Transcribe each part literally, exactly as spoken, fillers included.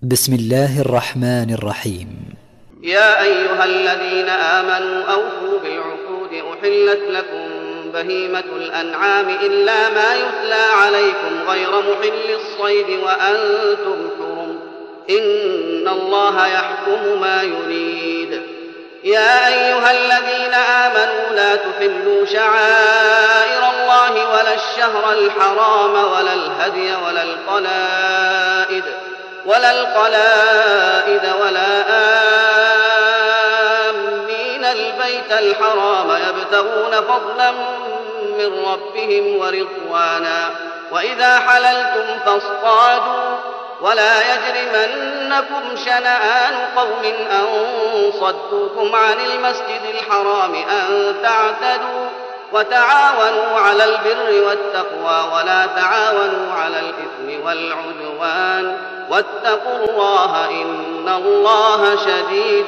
بسم الله الرحمن الرحيم. يا أيها الذين آمنوا أوفوا بالعقود أحلت لكم بهيمة الأنعام إلا ما يتلى عليكم غير محل الصيد وأنتم حرم إن الله يحكم ما يريد. يا أيها الذين آمنوا لا تحلوا شعائر الله ولا الشهر الحرام ولا الهدي ولا القلائد ولا القلائد ولا آمين البيت الحرام يبتغون فضلا من ربهم ورضوانا وإذا حللتم فاصطادوا ولا يجرمنكم شنآن قوم أن صدوكم عن المسجد الحرام أن تعتدوا وتعاونوا على البر والتقوى ولا تعاونوا على الإثم والعدوان واتقوا الله إن الله شديد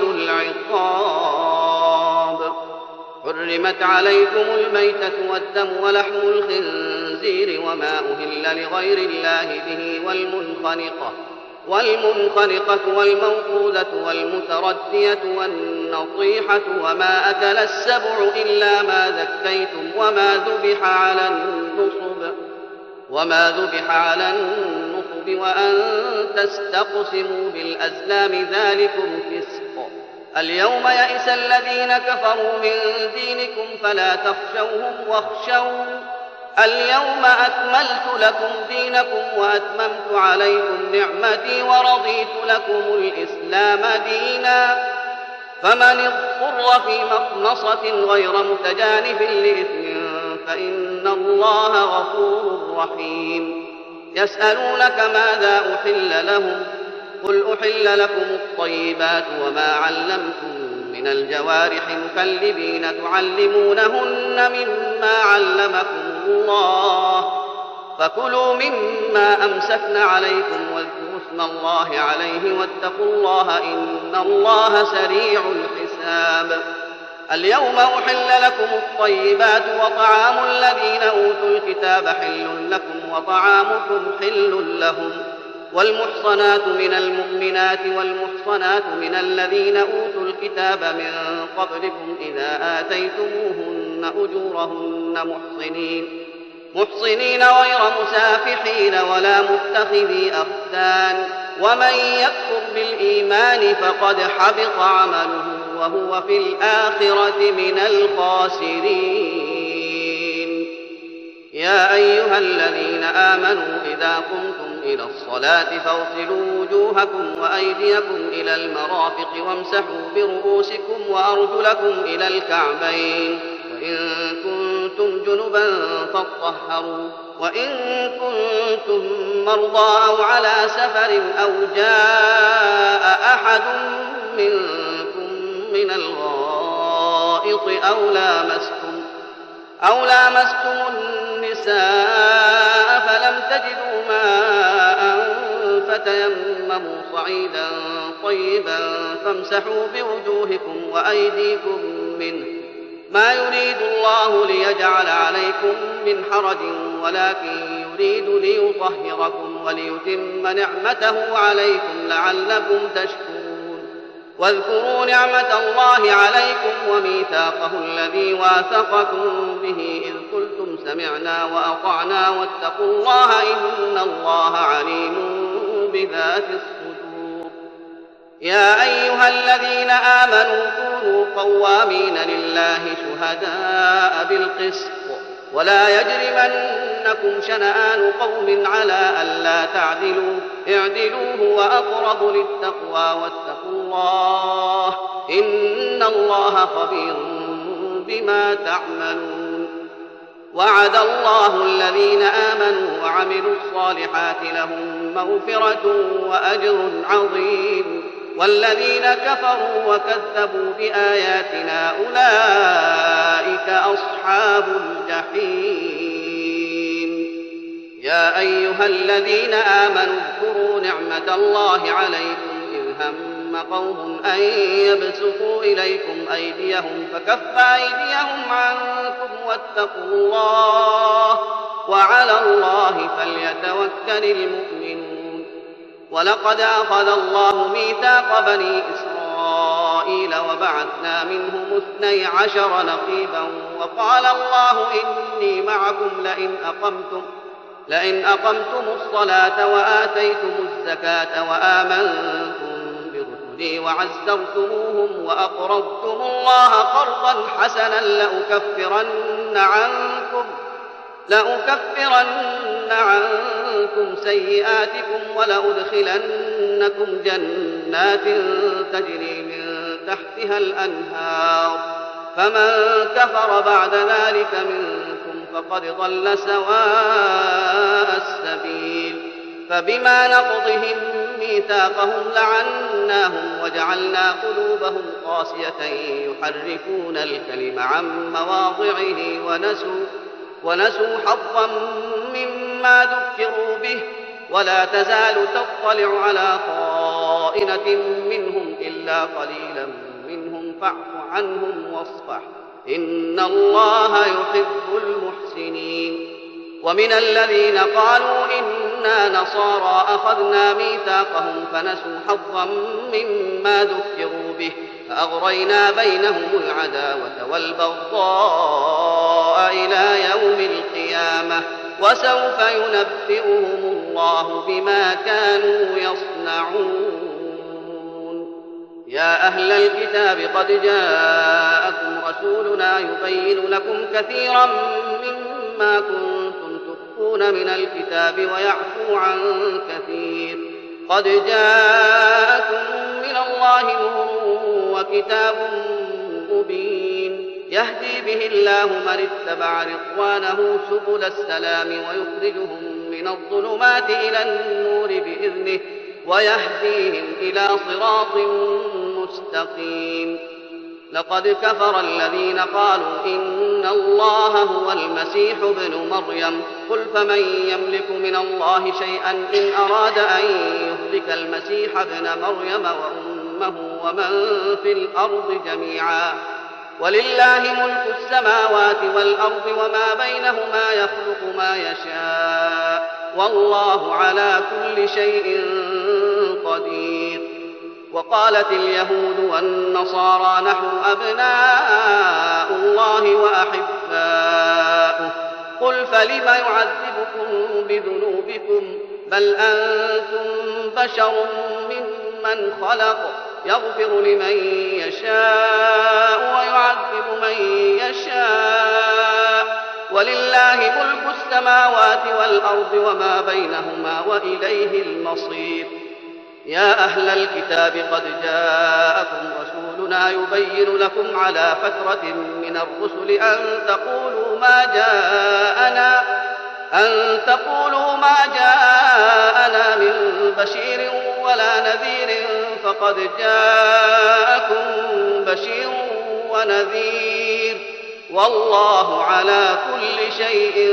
العقاب. حرمت عليكم الميتة والدم ولحم الخنزير وما أهل لغير الله به والمنخنقة والمنخنقة والموقوذة والمتردية والنطيحة وما أكل السبع إلا ما ذكيتم وما ذبح على النصب وما ذبح على النصب وأن تستقسموا بالأزلام ذلكم فسق. اليوم يئس الذين كفروا من دينكم فلا تخشوهم واخشون اليوم أكملت لكم دينكم وأتممت عليكم نعمتي ورضيت لكم الإسلام دينا فمن اضطر في مخمصة غير متجانف لإثم فإن الله غفور رحيم. يسألونك ماذا أحل لهم قل أحل لكم الطيبات وما علمتم من الجوارح مكلبين تعلمونهن مما علمكم الله فكلوا مما أمسكن عليكم واذكروا اسم الله عليه واتقوا الله إن الله سريع الحساب. اليوم أحل لكم الطيبات وطعام الذين أوتوا الكتاب حل لكم وطعامكم حل لهم والمحصنات من المؤمنات والمحصنات من الذين أوتوا الكتاب من قبلكم إذا آتيتموهن أجورهن محصنين محصنين غير مسافحين ولا متخذي أخدان ومن يكفر بالإيمان فقد حبط عمله وهو في الآخرة من الخاسرين. يا أيها الذين آمنوا إذا قمتم إلى الصلاة فاغسلوا وجوهكم وأيديكم إلى المرافق وامسحوا برؤوسكم وأرجلكم إلى الكعبين وإن كنتم جنبا فاطهروا وإن كنتم مرضى أو على سفر أو جاء أحد منكم من الغائط أو لامستم أو لامستم النساء فلم تجدوا ماء فتيمموا صعيدا طيبا فامسحوا بوجوهكم وأيديكم منه ما يريد الله ليجعل عليكم من حرج ولكن يريد ليطهركم وليتم نعمته عليكم لعلكم تشكرون. واذكروا نعمة الله عليكم وميثاقه الذي واثقكم به إذ قلتم سمعنا وأطعنا واتقوا الله إن الله عليم بذات الصدور. يا أيها الذين آمنوا كونوا قوامين لله شهداء بالقسط ولا يجرمنكم شنآن قوم على ألا تعدلوا اعدلوا هو أقرب للتقوى واتقوا الله إن الله خبير بما تعملون. وعد الله الذين آمنوا وعملوا الصالحات لهم مغفرة وأجر عظيم والذين كفروا وكذبوا بآياتنا أولئك أصحاب الجحيم. يا أيها الذين آمنوا اذكروا نعمة الله عليكم إذ هم قوم أن يبسطوا إليكم أيديهم فكف أيديهم عنكم واتقوا الله وعلى الله فليتوكل المؤمنون. ولقد أخذ الله ميثاق بني إسرائيل وبعثنا منهم اثني عشر نقيبا وقال الله إني معكم لئن أقمتم, لئن أقمتم الصلاة وآتيتم الزكاة وآمنتم برسلي وعزرتموهم وأقرضتم الله قرضا حسنا لأكفرن عنكم لأكفرن عنكم سيئاتكم ولأدخلنكم جنات تجري من تحتها الأنهار فمن كفر بعد ذلك منكم فقد ضل سواء السبيل. فبما نقضهم ميثاقهم لعناهم وجعلنا قلوبهم قاسية يحرفون الكلم عن مواضعه ونسوا ونسوا حظا مما ذكروا به ولا تزال تطلع على خائنة منهم إلا قليلا منهم فاعف عنهم واصفح إن الله يحب المحسنين. ومن الذين قالوا إنا نصارى أخذنا ميثاقهم فنسوا حظا مما ذكروا به فأغرينا بينهم العداوة والبغضاء إلى يوم القيامة وسوف ينبئهم الله بما كانوا يصنعون. يا أهل الكتاب قد جاءكم رسولنا يبين لكم كثيرا مما كنتم تخفون من الكتاب ويعفو عن كثير قد جاءكم من الله نور وكتاب مبين يهدي به الله من اتبع رضوانه سبل السلام ويخرجهم من الظلمات إلى النور بإذنه ويهديهم إلى صراط مستقيم. لقد كفر الذين قالوا إن الله هو المسيح ابن مريم قل فمن يملك من الله شيئا إن أراد أن يهلك المسيح ابن مريم وأمه ومن في الأرض جميعا ولله ملك السماوات والأرض وما بينهما يخلق ما يشاء والله على كل شيء قدير. وقالت اليهود والنصارى نحن أبناء الله وأحباؤه قل فلم يعذبكم بذنوبكم بل أنتم بشر ممن خلق يغفر لمن يشاء ويعذب من يشاء ولله ملك السماوات والأرض وما بينهما وإليه المصير. يا أهل الكتاب قد جاءكم رسولنا يبين لكم على فترة من الرسل أن تقولوا ما جاءنا أن تقولوا ما جاءنا من بشير ولا نذير فقد جاءكم بشير ونذير والله على كل شيء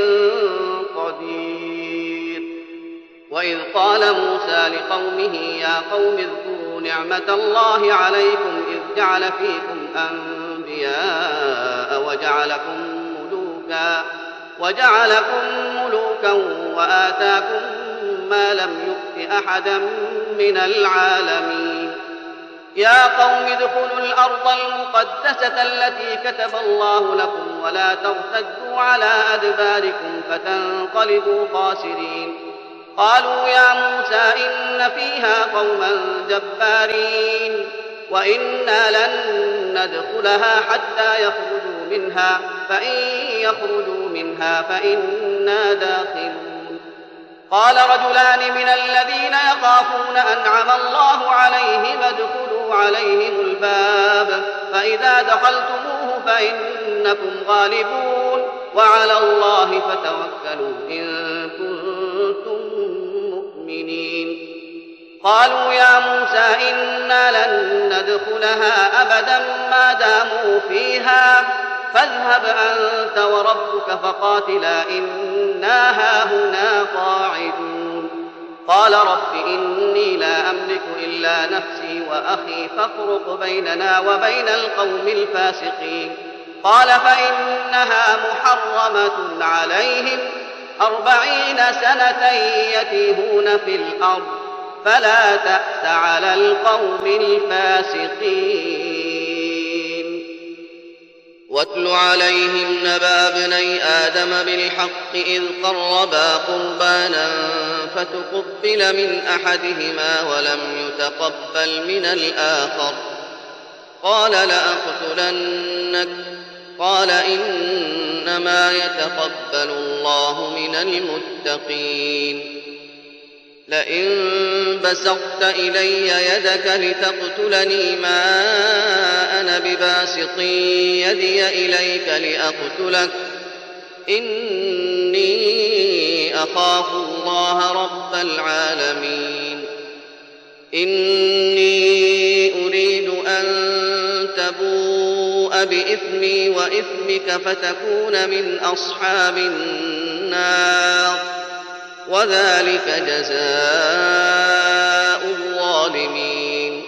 قدير. وإذ قال موسى لقومه يا قوم اذكروا نعمة الله عليكم إذ جعل فيكم أنبياء وجعلكم ملوكا وجعلكم ملوكا وآتاكم ما لم يؤت أحدا من العالمين. يا قوم ادخلوا الأرض المقدسة التي كتب الله لكم ولا ترتدوا على أدباركم فتنقلبوا خاسرين. قالوا يا موسى إن فيها قوما جبارين وإنا لن ندخلها حتى يخرجوا منها فإن يخرجوا منها فإنا داخلون. قال رجلان من الذين يخافون أنعم الله عليهم ادخلوا عليهم الباب فإذا دخلتموه فإنكم غالبون وعلى الله فتوكلوا إن كنتم مؤمنين. قالوا يا موسى إنا لن ندخلها أبدا ما داموا فيها فاذهب أنت وربك فقاتلا إنا هاهنا قاعدون. قال رب إني لا أملك إلا نفسي وأخي فافرق بيننا وبين القوم الفاسقين. قال فإنها محرمة عليهم أربعين سنة يتيهون في الأرض فلا تأس على القوم الفاسقين. واتل عليهم نبأ ابني آدم بالحق إذ قربا قربانا فتقبل من أحدهما ولم يتقبل من الآخر قال لأقتلنك قال إنما يتقبل الله من المتقين. لئن بسطت إلي يدك لتقتلني ما أنا بباسط يدي إليك لأقتلك إني أخاف الله رب العالمين. إني أريد أن تبوء بإثمي وإثمك فتكون من أصحاب النار وذلك جزاء الظالمين.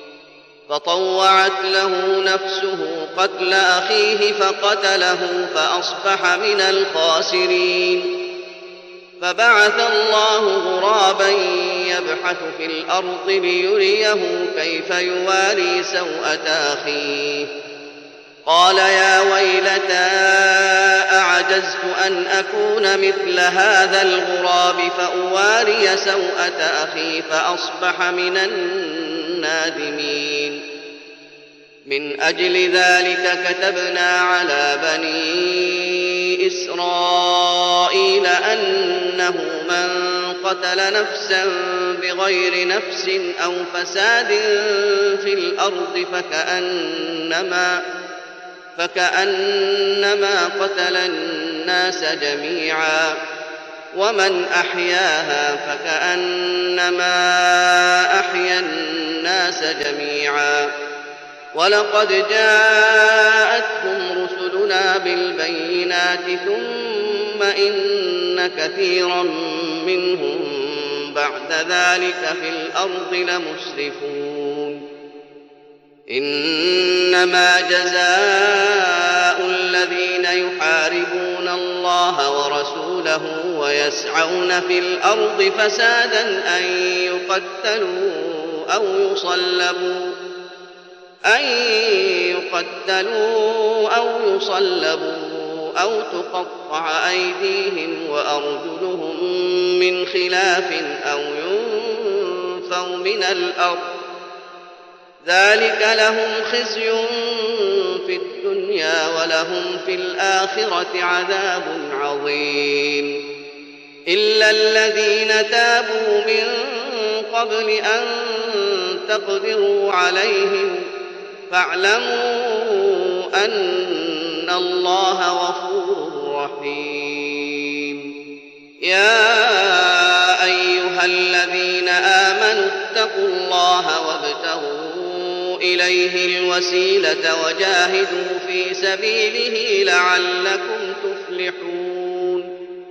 فطوعت له نفسه قتل أخيه فقتله فأصبح من الخاسرين. فبعث الله غرابا يبحث في الأرض ليريه كيف يواري سوءة أخيه قال يا ويلتى أعجزت أن أكون مثل هذا الغراب فأواري سوءة أخي فأصبح من النادمين. من أجل ذلك كتبنا على بني إسرائيل أنه من قتل نفسا بغير نفس أو فساد في الأرض فكأنما فكأنما قتل الناس جميعا ومن أحياها فكأنما أحيا الناس جميعا. ولقد جاءتهم رسلنا بالبينات ثم إن كثيرا منهم بعد ذلك في الأرض لمسرفون. إنما جزاء الذين يحاربون الله ورسوله ويسعون في الأرض فسادا أن يقتلوا أو يصلبوا أن يقتلوا أو يصلبوا أو تقطع أيديهم وأرجلهم من خلاف أو ينفوا من الأرض ذلك لهم خزي في الدنيا ولهم في الآخرة عذاب عظيم. إلا الذين تابوا من قبل أن تقدروا عليهم فاعلموا أن الله غفور رحيم. يا أيها الذين آمنوا اتقوا الله وابتغوا إليه الوسيلة وجاهدوا في سبيله لعلكم تفلحون.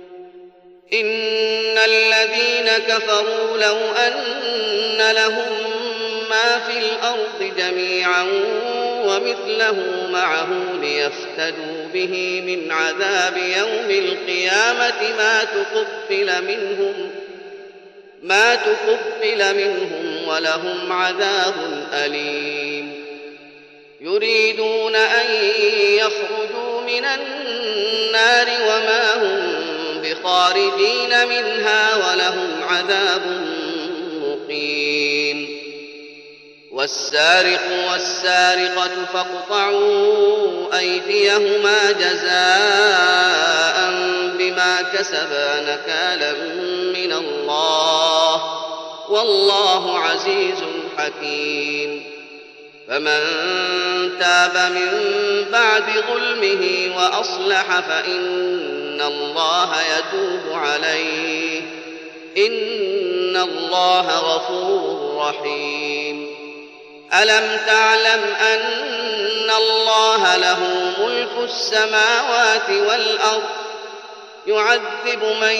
إن الذين كفروا لو أن لهم ما في الأرض جميعا ومثله معه ليفتدوا به من عذاب يوم القيامة ما تقبل منهم ما تقبل منهم ولهم عذاب أليم. يريدون أن يخرجوا من النار وما هم بخارجين منها ولهم عذاب مقيم. والسارق والسارقة فاقطعوا أيديهما جزاء بما كسبا نكالا من الله والله عزيز حكيم. فمن تاب من بعد ظلمه وأصلح فإن الله يتوب عليه إن الله غفور رحيم. ألم تعلم أن الله له ملك السماوات والأرض يعذب من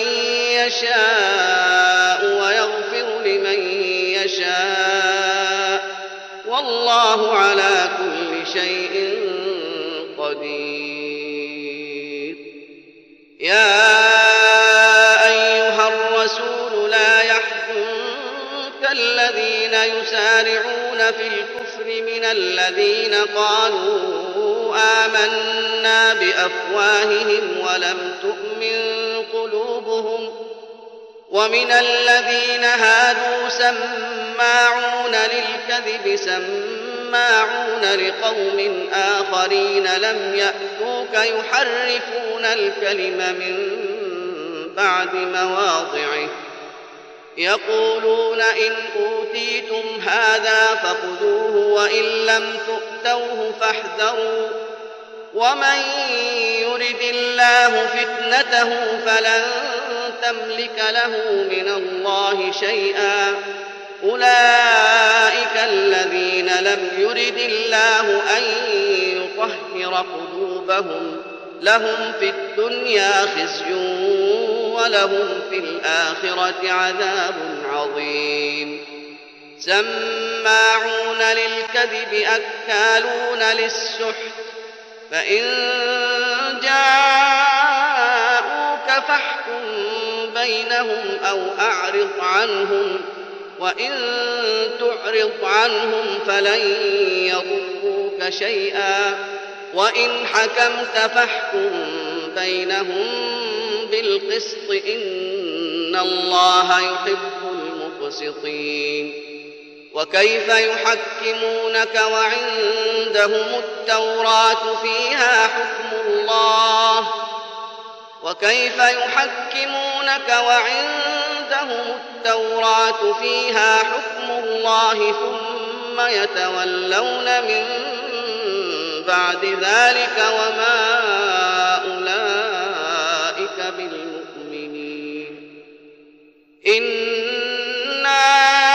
يشاء ويغفر لمن يشاء والله على كل شيء قدير. يا أيها الرسول لا يحزنك يسارعون في الكفر من الذين قالوا آمنا بأفواههم ولم تؤمن قلوبهم ومن الذين هادوا سماعون للكذب سماعون لقوم آخرين لم يأتوك يحرفون الكلم من بعد مواضعه يقولون إن أوتيتم هذا فخذوه وإن لم تؤتوه فاحذروا ومن يرد الله فتنته فلن تملك له من الله شيئا أولئك الذين لم يرد الله أن يطهر قلوبهم لهم في الدنيا خزي ولهم في الآخرة عذاب عظيم سماعون للكذب أكالون للسحت فإن جاءوك فاحكم بينهم أو أعرض عنهم وإن تعرض عنهم فلن يضروك شيئا وإن حكمت فاحكم بينهم بالقسط إن الله يحب المقسطين وكيف يحكمونك وعندهم التوراة فيها حكم الله وكيف يحكمونك وعندهم التوراة فيها حكم الله ثم يتولون من بعد ذلك وما أولئك بالمؤمنين إنا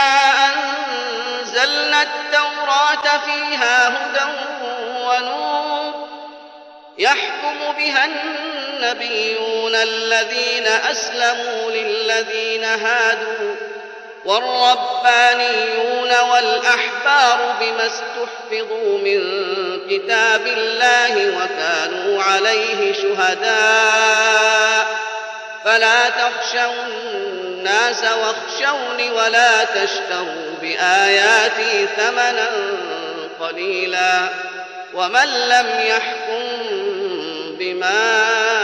أنزلنا التوراة فيها هدى ونور يحكم بها النبيون الذين أسلموا للذين هادوا والربانيون والأحبار بما استحفظوا من كتاب الله وكانوا عليه شهداء فلا تخشوا الناس واخشوني ولا تشتروا بآياتي ثمنا قليلا ومن لم يحكم بما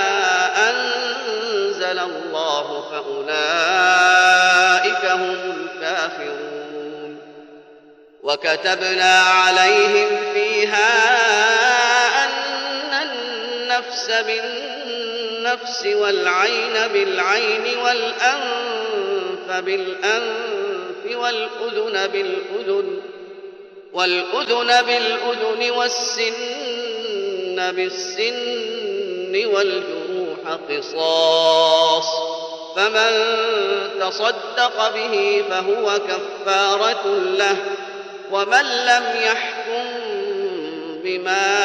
أنزل الله فأولئك هم الكافرون وكتبنا عليهم فيها أن النفس بالنفس والعين بالعين والأنف بالأنف والأذن بالأذن والأذن بالأذن والسن بالسن والجروح قصاص فمن تصدق به فهو كفارة له ومن لم يحكم بما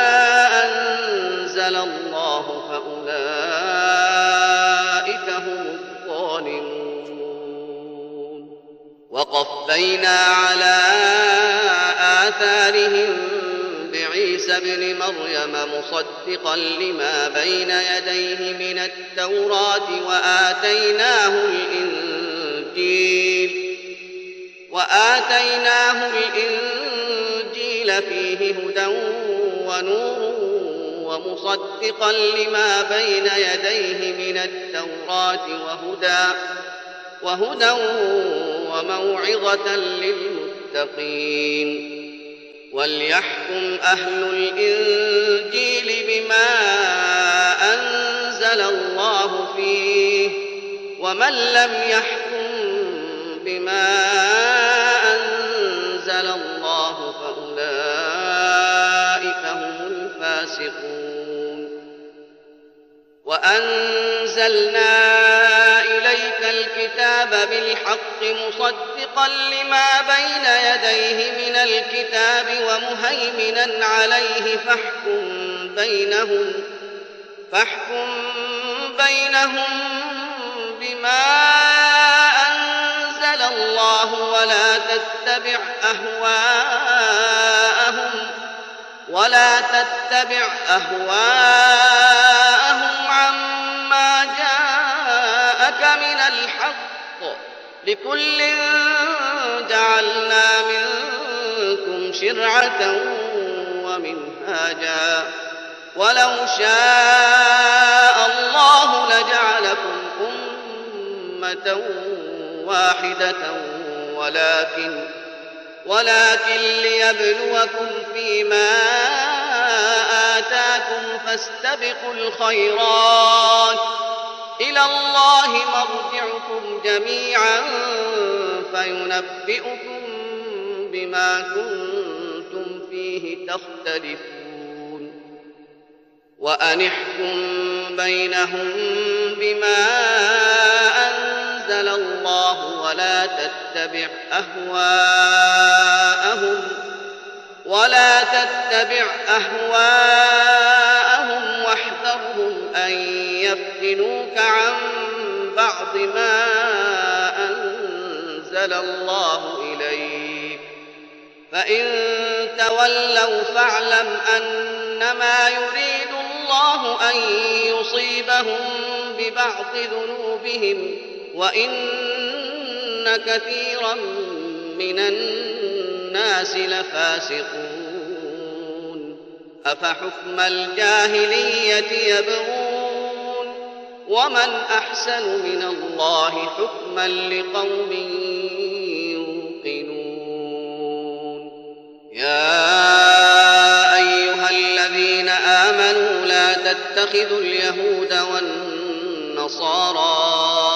أنزل الله فأولئك هم الظالمون وقفينا على آثارهم بعيسى ابن مريم مصدقا لما بين يديه من التوراة وآتيناه الإنجيل وآتيناه الإنجيل فيه هدى ونور ومصدقا لما بين يديه من التوراة وهدى وهدى وموعظة للمتقين وليحكم أهل الإنجيل بما أنزل الله فيه ومن لم يحكم بما أنزل الله فأولئك هم الفاسقون وأنزلنا إليك الكتاب بالحق مصدقا لما بين يديه من الكتاب ومهيمنا عليه فاحكم بينهم فاحكم بينهم بما أنزل الله ولا تتبع أهواءهم ولا تتبع أهواءهم عما جاءك من الحق لكل جعلنا منكم شرعة ومنهاجا ولو شاء الله لجعلكم أمة واحدة ولكن ولكن ليبلوكم فيما آتاكم فاستبقوا الخيرات إلى الله مرجعكم جميعا فينبئكم بما كنتم فيه تختلفون وأن احكم بينهم بما أنزل الله ولا تتبع أهواءهم ولا تتبع أهواءهم واحذرهم أن يفتنوك عن بعض ما أنزل الله إليك فإن تولوا فاعلم أنما يريد الله أن يصيبهم ببعض ذنوبهم وإن كثيرا من الناس لفاسقون أفحكم الجاهلية يبغون ومن أحسن من الله حكما لقوم يوقنون يا أيها الذين آمنوا لا تتخذوا اليهود والنصارى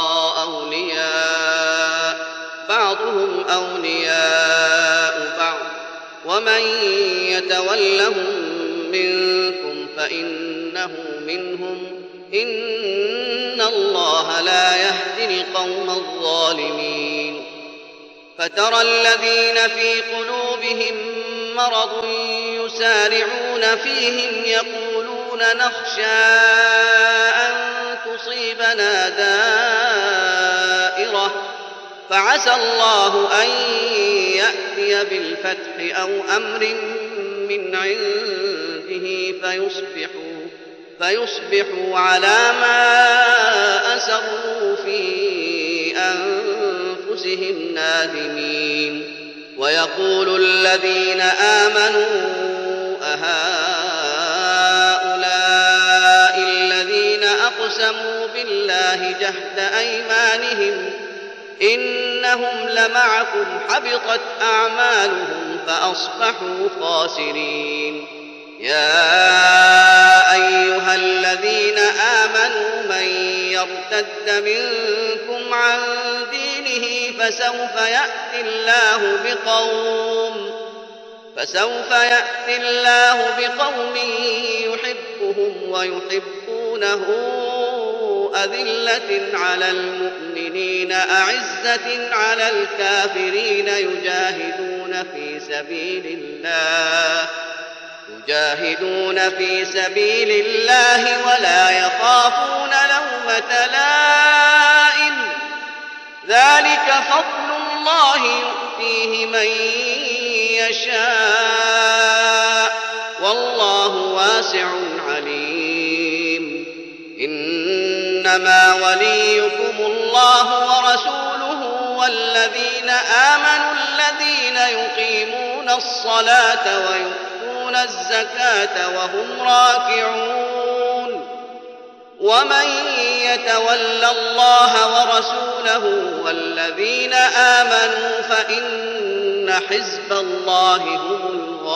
أولياء بعضهم أولياء بعض ومن يتولهم منكم فإنه منهم إن الله لا يهدي القوم الظالمين فترى الذين في قلوبهم مرض يسارعون فيهم يقولون نخشى أن تصيبنا دائرة فعسى الله أن يأتي بالفتح أو أمر من عنده فيصبحوا, فيصبحوا على ما أسروا في أنفسهم نادمين ويقول الذين آمنوا أهؤلاء الذين أقسموا بالله جهد أيمانهم إنهم لمعكم حبطت أعمالهم فأصبحوا خاسرين يا أيها الذين آمنوا من يرتد منكم عن دينه فسوف يأتي الله بقوم فسوف يأتي الله بقوم يحبهم ويحبونه أذلة على المؤمنين أعزة على الكافرين يجاهدون في سبيل الله يجاهدون في سبيل الله ولا يخافون لومة لائم ذلك فضل الله يؤتيه من يشاء والله واسع عليم إنما وليكم الله ورسوله والذين آمنوا الذين يقيمون الصلاة ويؤتون الزكاة وهم راكعون ومن يتول الله ورسوله والذين آمنوا فإن حزب الله هم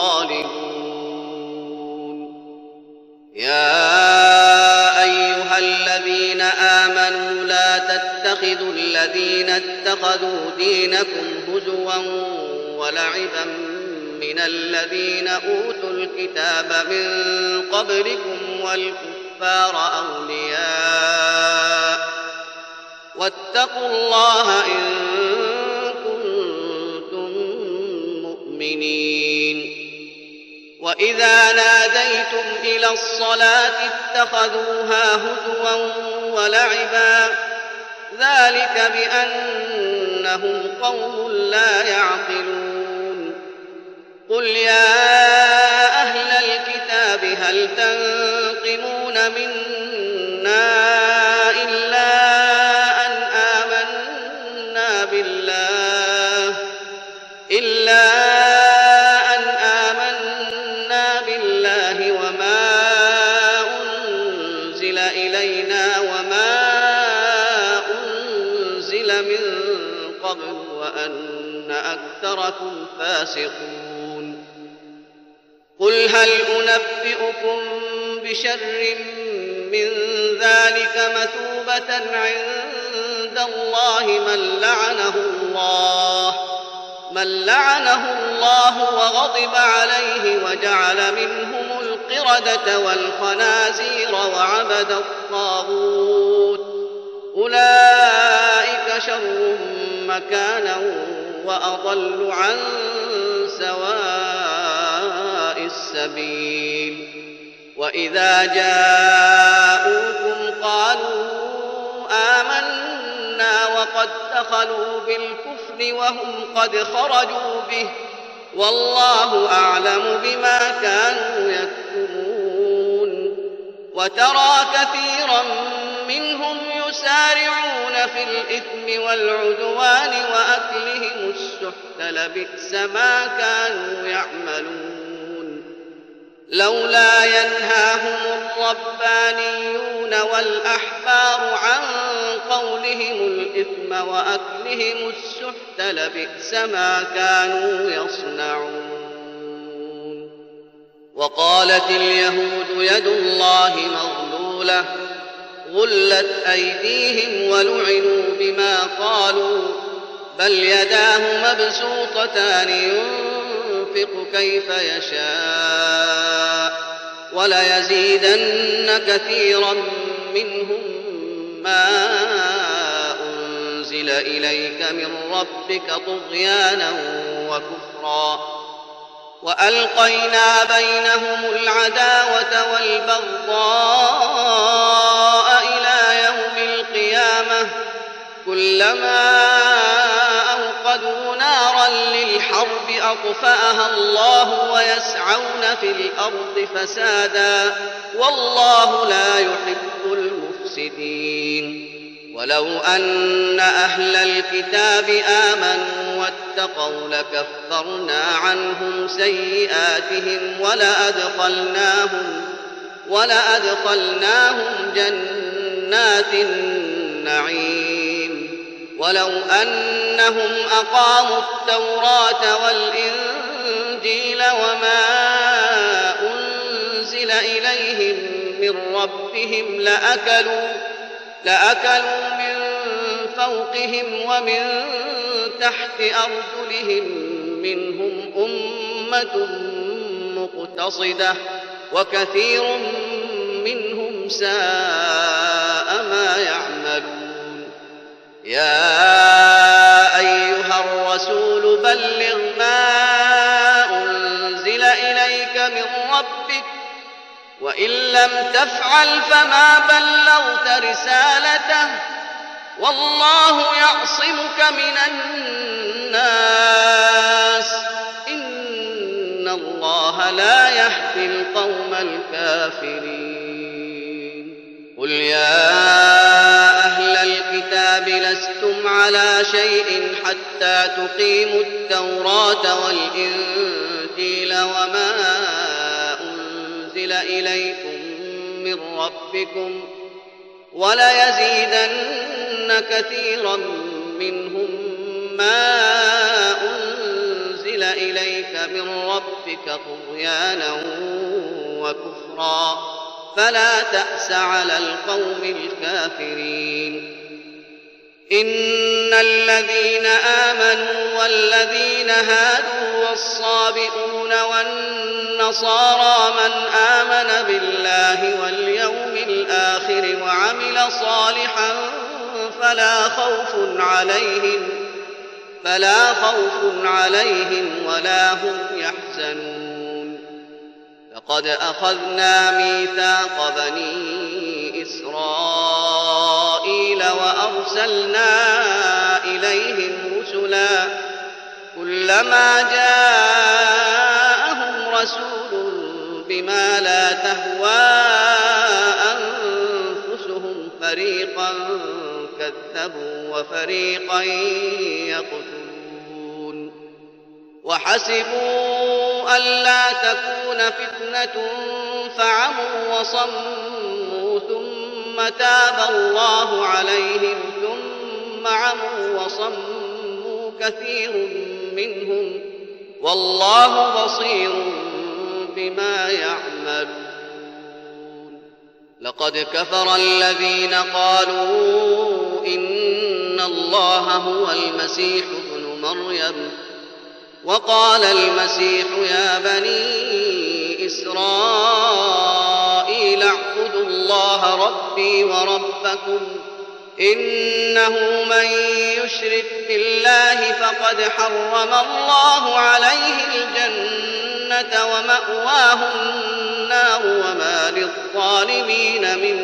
الغالبون يا أيها الذين آمنوا لا تتخذوا الذين اتخذوا دينكم هزوا ولعبا من الذين أوتوا الكتاب من قبلكم والكفار أولياء واتقوا الله إن كنتم مؤمنين وإذا ناديتم إلى الصلاة اتخذوها هزوا ولعبا ذلك بأنهم قوم لا يعقلون قل يا أهل الكتاب هل تنقمون منا إلا أن آمنا بالله أكثركم فاسقون. قل هل أنبئكم بشر من ذلك مثوبة عند الله من لعنه الله من لعنه الله وغضب عليه وجعل منهم القردة والخنازير وعبد الطاغوت أولئك شر مكانا وأضل عن سواء السبيل. وإذا جاءوكم قالوا آمنا وقد دخلوا بالكفر وهم قد خرجوا به والله أعلم بما كانوا يكتمون. وترى كثيرا منهم يسارعون في الإثم والعدوان وأكلهم السحت لبئس ما كانوا يعملون. لولا ينهاهم الربانيون والأحبار عن قولهم الإثم وأكلهم السحت لبئس ما كانوا يصنعون. وقالت اليهود يد الله مغلولة غلت أيديهم ولعنوا بما قالوا بل يداه مبسوطتان ينفق كيف يشاء وليزيدن كثيرا منهم ما أنزل إليك من ربك طغيانا وكفرا. وألقينا بينهم العداوة والبغضاء إلى يوم القيامة كلما أوقدوا نارا للحرب أطفأها الله ويسعون في الأرض فسادا والله لا يحب المفسدين. ولو أن أهل الكتاب آمنوا واتقوا لكفرنا عنهم سيئاتهم ولأدخلناهم, ولأدخلناهم جنات النعيم. ولو أنهم أقاموا التوراة والإنجيل وما أنزل إليهم من ربهم لأكلوا, لأكلوا من فوقهم ومن تحت أرجلهم منهم أمة مقتصدة وكثير منهم ساء ما يعملون. يا أيها الرسول بلغ ما أنزل إليك من ربك وإن لم تفعل فما بلغت رسالته والله يعصمك من الناس إن الله لا يهدي القوم الكافرين. قل يا أهل الكتاب لستم على شيء حتى تقيموا التوراة والإنجيل وما أنزل إليكم من ربكم وليزيدن كثيرا منهم ما أنزل إليك من ربك طغيانا وكفرا فلا تأس على القوم الكافرين. إن الذين آمنوا والذين هادوا والصابئون والنصارى من آمن بالله واليوم الآخر وعمل صالحا فلا خوف عليهم فلا خوف عليهم ولا هم يحزنون. لقد أخذنا ميثاق بني إسرائيل وأرسلنا إليهم رسلا كلما جاءهم رسول بما لا تهوى أنفسهم فريقا كذبوا وفريقا يقتلون. وحسبوا ألا تكون فتنة فعموا وصموا ثم تاب الله عليهم ثم عموا وصموا كثير منهم والله بصير بما يعملون. لقد كفر الذين قالوا إن الله هو المسيح ابن مريم وقال المسيح يا بني إسرائيل اعبدوا الله ربي وربكم إنه من يشرك بالله فقد حرم الله عليه الجنة ومأواه النار وما للظالمين من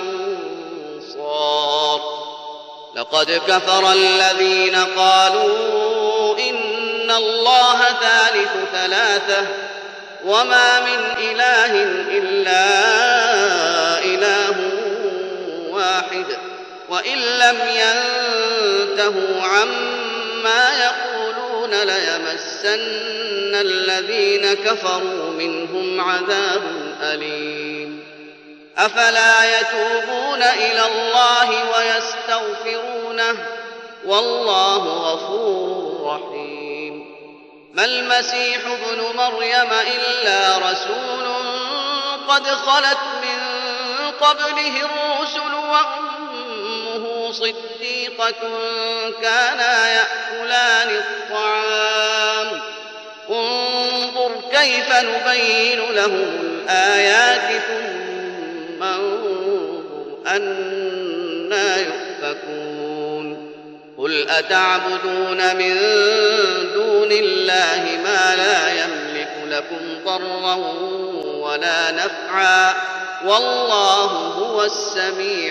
أنصار. لقد كفر الذين قالوا إن الله ثالث ثلاثة وما من إله إلا إله واحد وإن لم ينتهوا عما يقولون ليمسن الذين كفروا منهم عذاب أليم. أفلا يتوبون إلى الله ويستغفرونه والله غفور رحيم. ما المسيح ابن مريم إلا رسول قد خلت من قبله الرسل وأمه صديقة كانا يأكلان الطعام انظر كيف نبين لهم الآيات ثم انظر أنى يؤفكون. قل أتعبدون من دون الله ما لا يملك لكم ضرا ولا نفعا والله هو السميع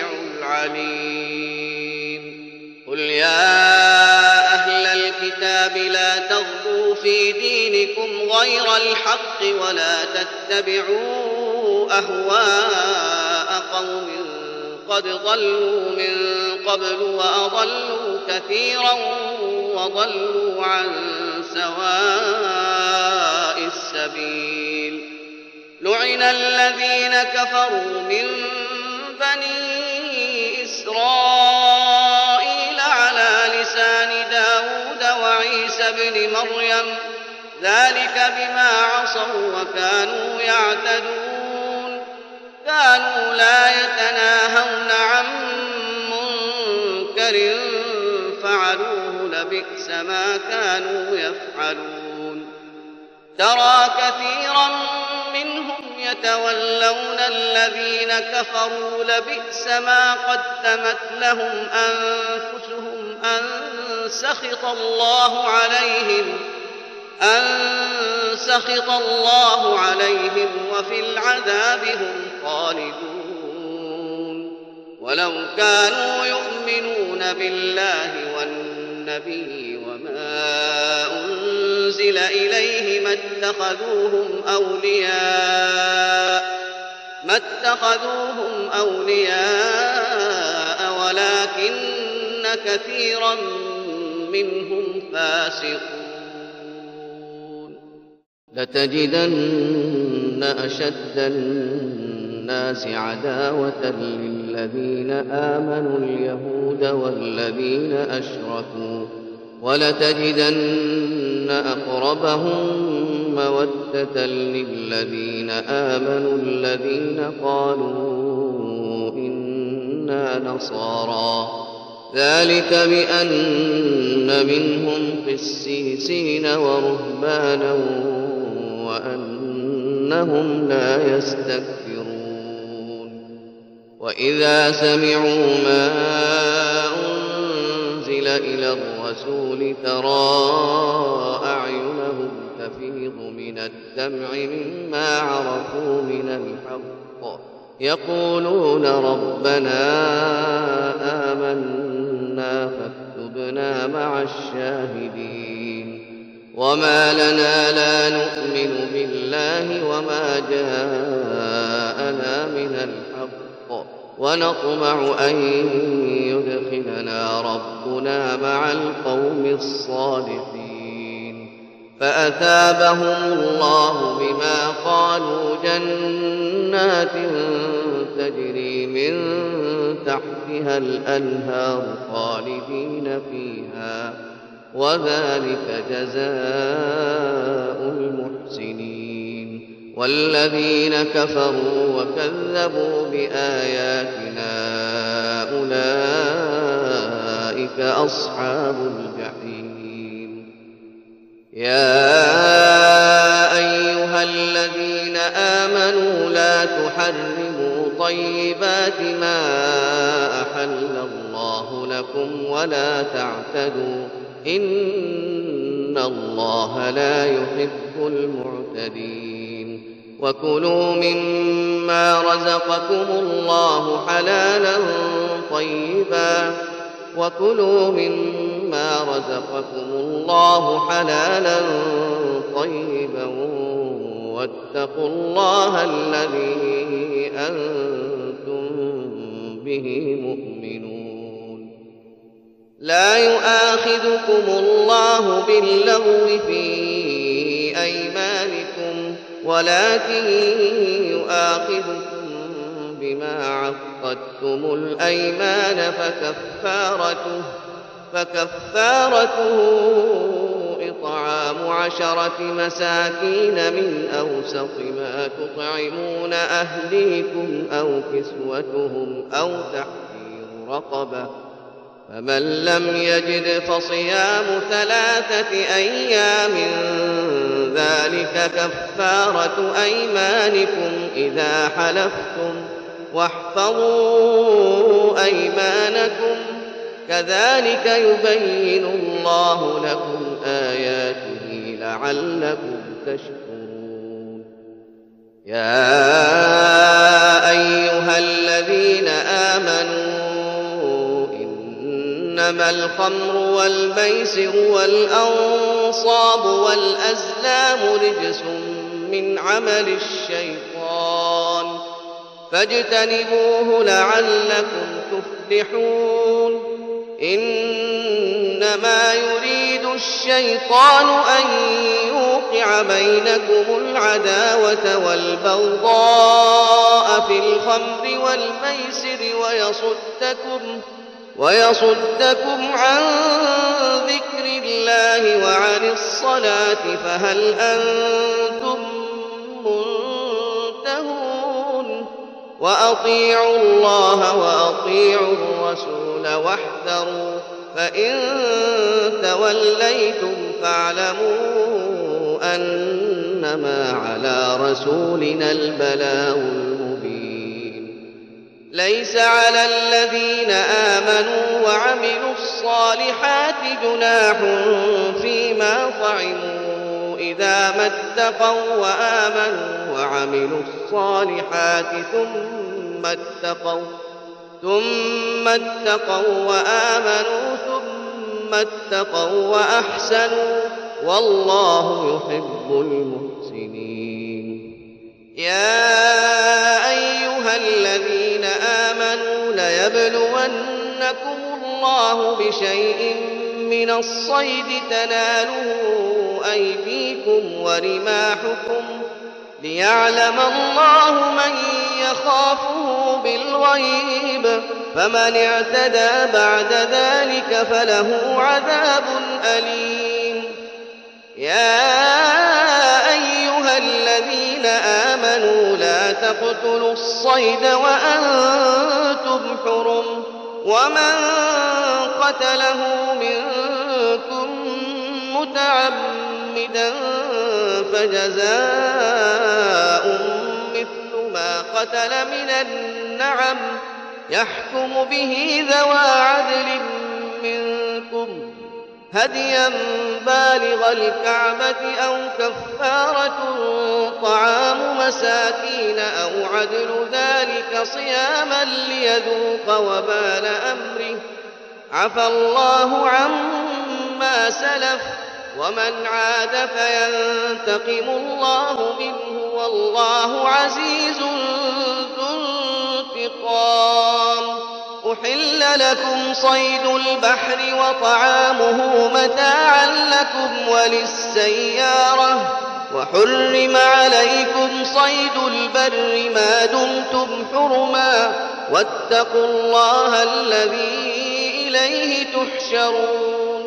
العليم. قل يا أهل الكتاب لا تغلوا في دينكم غير الحق ولا تتبعوا أهواء قوم قد ضلوا من قبل وأضلوا كثيرا وضلوا عن سواء السبيل. لعن الذين كفروا من بني إسرائيل على لسان داود وعيسى بن مريم ذلك بما عصوا وكانوا يعتدون. كانوا لا يتناهون عن منكر فعلوه لبئس ما كانوا يفعلون. ترى كثيرا منهم يتولون الذين كفروا لبئس ما قدمت لهم أنفسهم أن سخط الله عليهم أن سخط الله عليهم وفي العذاب هم خالدون. ولو كانوا يؤمنون بالله والنبي وما أنزل إليه ما اتخذوهم أولياء ما اتخذوهم أولياء ولكن كثيرا منهم فاسقون. لتجدن أشد الناس عداوة للذين آمنوا اليهود والذين أشركوا ولتجدن أقربهم مودة للذين آمنوا الذين قالوا إنا نصارى ذلك بأن منهم قسيسين ورهبانا وأنهم لا يستكبرون. وإذا سمعوا ما أنزل إلى الرسول ترى أعينهم تفيض من الدمع مما عرفوا من الحق يقولون ربنا آمنا فاكتبنا مع الشاهدين. وما لنا لا نؤمن بالله وما جاءنا من الحق ونطمع أن يدخلنا ربنا مع القوم الصالحين. فأثابهم الله بما قالوا جنات تجري من تحتها الأنهار خالدين فيها وذلك جزاء المحسنين. والذين كفروا وكذبوا بآياتنا أولئك أصحاب الجحيم. يا أيها الذين آمنوا لا تحرموا طيبات ما أحل الله لكم ولا تعتدوا إن الله لا يحب المعتدين. وكلوا مما رزقكم الله حلالا طيبا وكلوا مما رزقكم الله حلالا طيبا واتقوا الله الذي أنتم به مؤمنون. لا يؤاخذكم الله باللغو في أيمانكم ولكن يؤاخذكم بما عقدتم الأيمان فكفارته, فكفارته إطعام عشرة مساكين من أوسط ما تطعمون أهليكم أو كسوتهم أو تحرير رقبة، فمن لم يجد فصيام ثلاثة أيام ذلك كفارة أيمانكم إذا حلفتم، واحفظوا أيمانكم كذلك يبين الله لكم آياته لعلكم تشكرون. يا أيها الذين آمنوا إنما الخمر والميسر والأنصاب والأزلام رجس من عمل الشيطان فاجتنبوه لعلكم تفلحون. إنما يريد الشيطان أن يوقع بينكم العداوة والبغضاء في الخمر والميسر ويصدكم, ويصدكم عن ذكر الله وعن الصلاة فهل أنتم منتهون. وأطيعوا الله وأطيعوا الرسول واحذروا فإن توليتم فاعلموا أنما على رسولنا البلاغ المبين. ليس على الذين آمنوا وعملوا الصالحات جناح فيما طعموا إذا ما اتقوا وآمنوا وعملوا الصالحات ثم اتقوا ثم اتقوا وآمنوا ثم اتقوا وأحسنوا والله يحب المحسنين. يا أيها الذين آمنوا ليبلونكم الله بشيء من الصيد تناله أيديكم ورماحكم ليعلم الله من يخافه بالغيب فمن اعتدى بعد ذلك فله عذاب أليم. يا أيها الذين آمنوا لا تقتلوا الصيد وأنتم حرم ومن قتله منكم متعمدا فجزاء مثل ما قتل من النعم يحكم به ذوى عدل منكم هديا بالغ الكعبة أو كفارة طعام مساكين أو عدل ذلك صياما ليذوق وبال أمره عفى الله عما سلف ومن عاد فينتقم الله منه والله عزيز ذو انتقام. أحل لكم صيد البحر وطعامه متاعا لكم وللسيارة وحرم عليكم صيد البر ما دمتم حرما واتقوا الله الذي إليه تحشرون.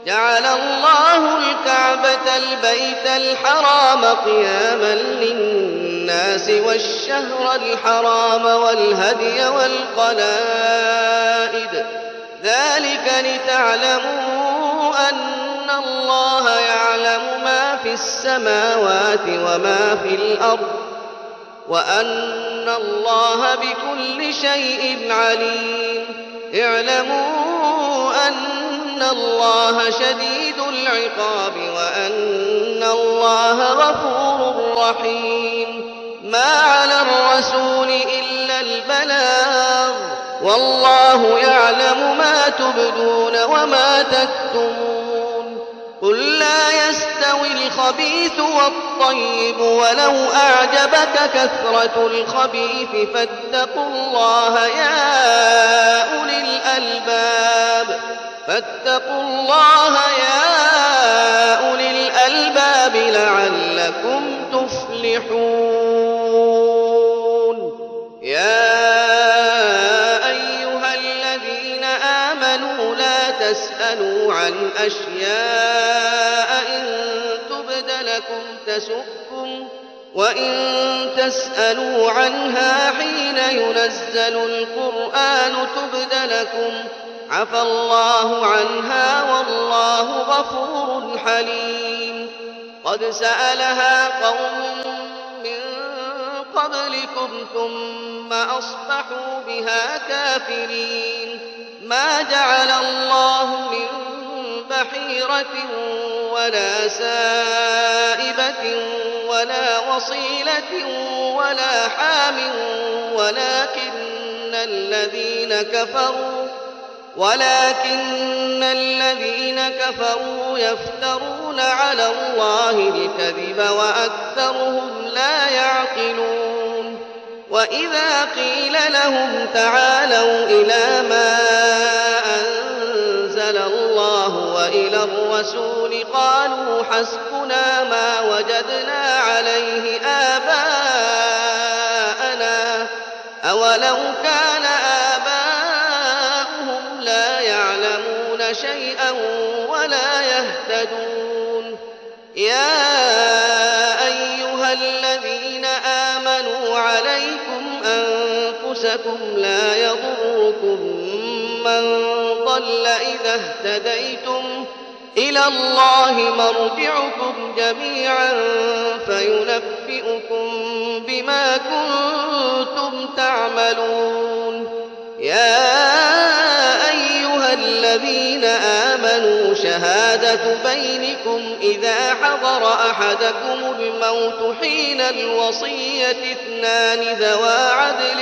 جعل الله الكعبة البيت الحرام قياما للناس والشهر الحرام والهدي والقلائد ذلك لتعلموا أن الله يعلم ما في السماوات وما في الأرض وأن الله بكل شيء عليم اعلموا أن الله شديد العقاب وأن الله غفور رحيم ما على الرسول إلا البلاغ والله يعلم ما تبدون وما تكتمون قل لا يستوي الخبيث والطيب ولو أعجبك كثرة الخبيث فاتقوا الله يا أولي الألباب فاتقوا الله يا أولي الألباب لعلكم تفلحون يا أيها الذين آمنوا لا تسألوا عن أشياء إن تبد لكم تسؤكم وإن تسألوا عنها حين ينزل القرآن تبد لكم عفى الله عنها والله غفور حليم قد سألها قوم من قبلكم ثم أصبحوا بها كافرين ما جعل الله من بحيرة ولا سائبة ولا وصيلة ولا حام ولكن الذين كفروا ولكن الذين كفروا يفترون على الله الكذب وأكثرهم لا يعقلون وإذا قيل لهم تعالوا إلى ما أنزل الله وإلى الرسول قالوا حسبنا ما وجدنا عليه آباءنا أولو كان آباؤهم لا يعلمون شيئا ولا يهتدون يا أيها الذين آمنوا عليكم أنفسكم لا يضركم من ضل إذا اهتديتم إلى الله مرجعكم جميعا فينبئكم بما كنتم تعملون يا أيها الذين آمنوا شهادة بينكم إذا حضر أحدكم الموت حين الوصية اثنان ذوى عدل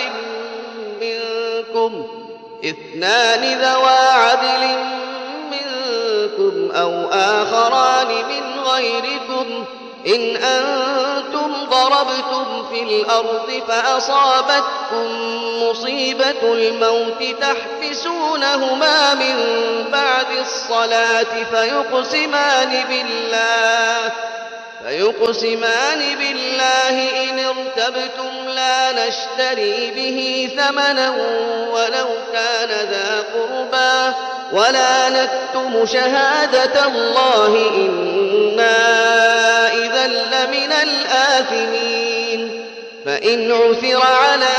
منكم اثنان ذوى عدل منكم أو آخران من غيركم إن أنتم ضربتم في الأرض فأصابتكم مصيبة الموت تحبسونهما من بعد الصلاة فيقسمان بالله فيقسمان بالله إن ارتبتم لا نشتري به ثمنا ولو كان ذا قربى ولا نكتم شهادة الله إنا إذا لمن الآثمين فإن عثر على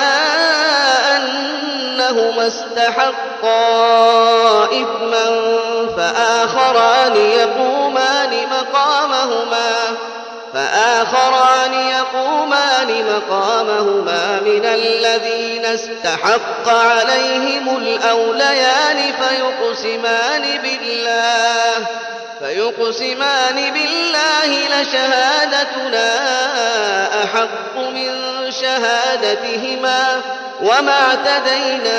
أنهما استحقا إثما فآخران يقومان مقامهما فآخران يقومان مقامهما من الذين استحق عليهم الأوليان فيقسمان بالله فيقسمان بالله لشهادتنا أحق من شهادتهما وما اعتدينا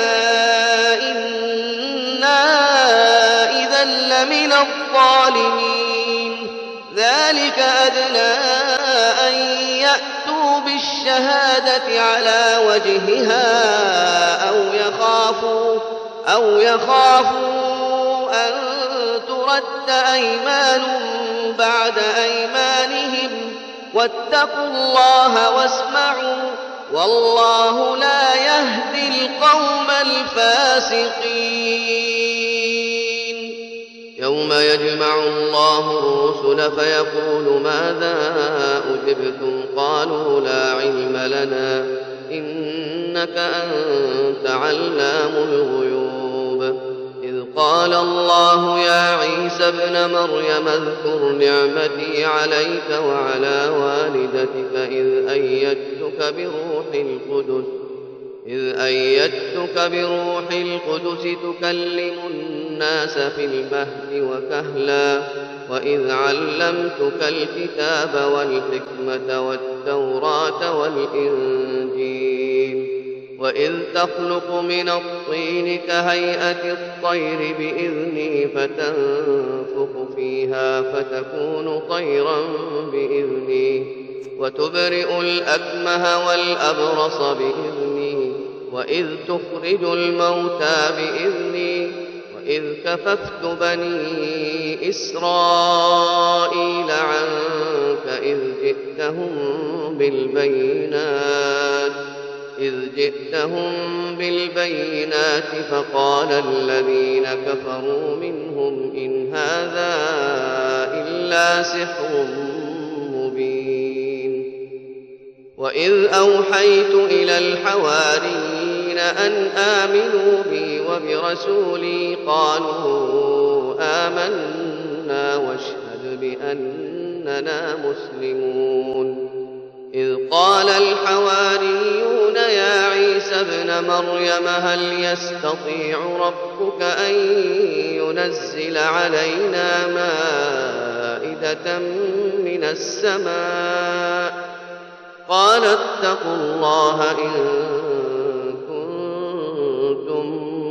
إنا إذا لمن الظالمين ذلك أدنى أن يأتوا بالشهادة على وجهها أو يخافوا أو يخافوا أن ترد أيمان بعد أيمانهم واتقوا الله واسمعوا والله لا يهدي القوم الفاسقين ويوم يجمع الله الرسل فيقول ماذا أجبتم قالوا لا علم لنا إنك أنت علام الغيوب إذ قال الله يا عيسى ابن مريم اذكر نعمتي عليك وعلى والدتك إذ أيدتك بروح القدس إذ أيدتك بروح القدس تكلم الناس في المهد وكهلا وإذ علمتك الكتاب والحكمة والتوراة والإنجيل وإذ تخلق من الطين كهيئة الطير بإذني فتنفخ فيها فتكون طيرا بإذني وتبرئ الأكمه والأبرص بإذني وإذ تخرج الموتى بإذني وإذ كففت بني إسرائيل عنك إذ جئتهم بالبينات إذ جئتهم بالبينات فقال الذين كفروا منهم إن هذا إلا سحر مبين وإذ أوحيت إلى الحواريين أن آمنوا بي وبرسولي قالوا آمنا واشهد بأننا مسلمون إذ قال الحواريون يا عيسى ابن مريم هل يستطيع ربك أن ينزل علينا مائدة من السماء قال اتقوا الله إن كنتم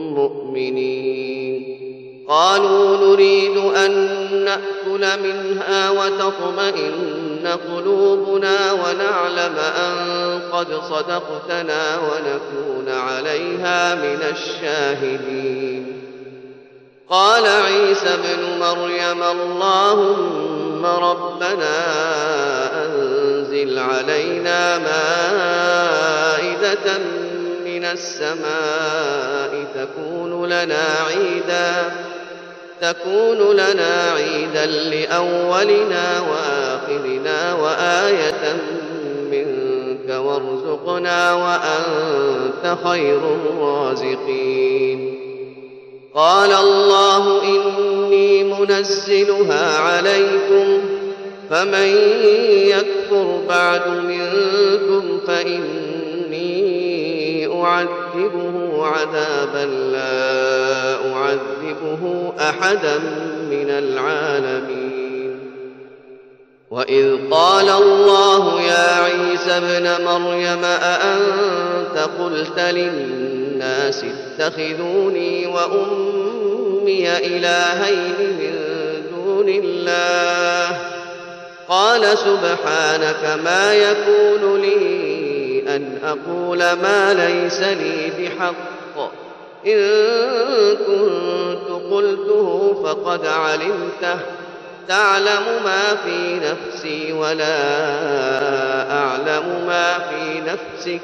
مؤمنين قالوا نريد أن نأكل منها وتطمئن قلوبنا ونعلم أن قد صدقتنا ونكون عليها من الشاهدين قال عيسى ابن مريم اللهم ربنا أنزل علينا مائدة من السماء تكون لنا عيدا تكون لنا عيدا لأولنا وآخرنا وآية منك وارزقنا وأنت خير الرازقين قال الله إني منزلها عليكم فمن يكفر بعد منكم فإني أعذبه عذابا لا أعذبه أحدا من العالمين وإذ قال الله يا عيسى ابن مريم أأنت قلت للناس اتخذوني وأمي إلهين من دون الله قال سبحانك ما يكون لي أن أقول ما ليس لي بحق إن كنت قلته فقد علمته تعلم ما في نفسي ولا أعلم ما في نفسك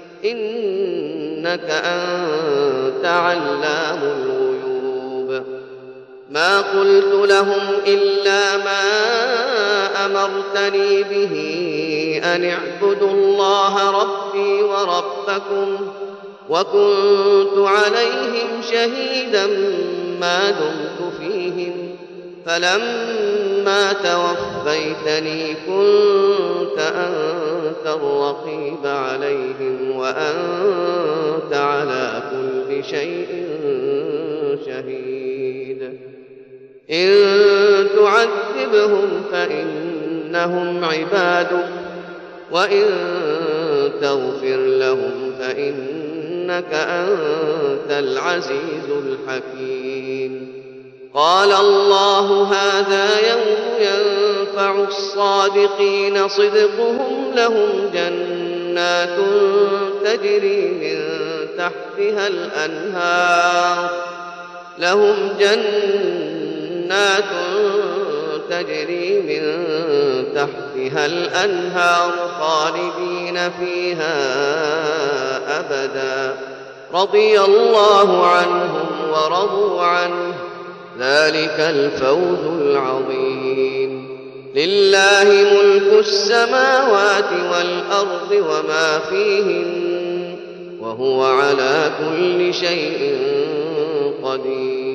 إنك أنت علام الغيوب ما قلت لهم إلا ما أمرتني به أن اعبدوا الله ربي وربكم وكنت عليهم شهيدا ما دمت فيهم فلما توفيتني كنت أنت الرقيب عليهم وأنت على كل شيء شهيد إن تعذبهم فإنهم عبادك وإن تغفر لهم فإنك أنت العزيز الحكيم قال الله هذا يوم ينفع الصادقين صدقهم لهم جنات تجري من تحتها الأنهار لهم جنات تجري من تحتها الأنهار خالدين فيها أبدا رضي الله عنهم ورضوا عنه ذلك الفوز العظيم. لله ملك السماوات والأرض وما فيهن وهو على كل شيء قدير.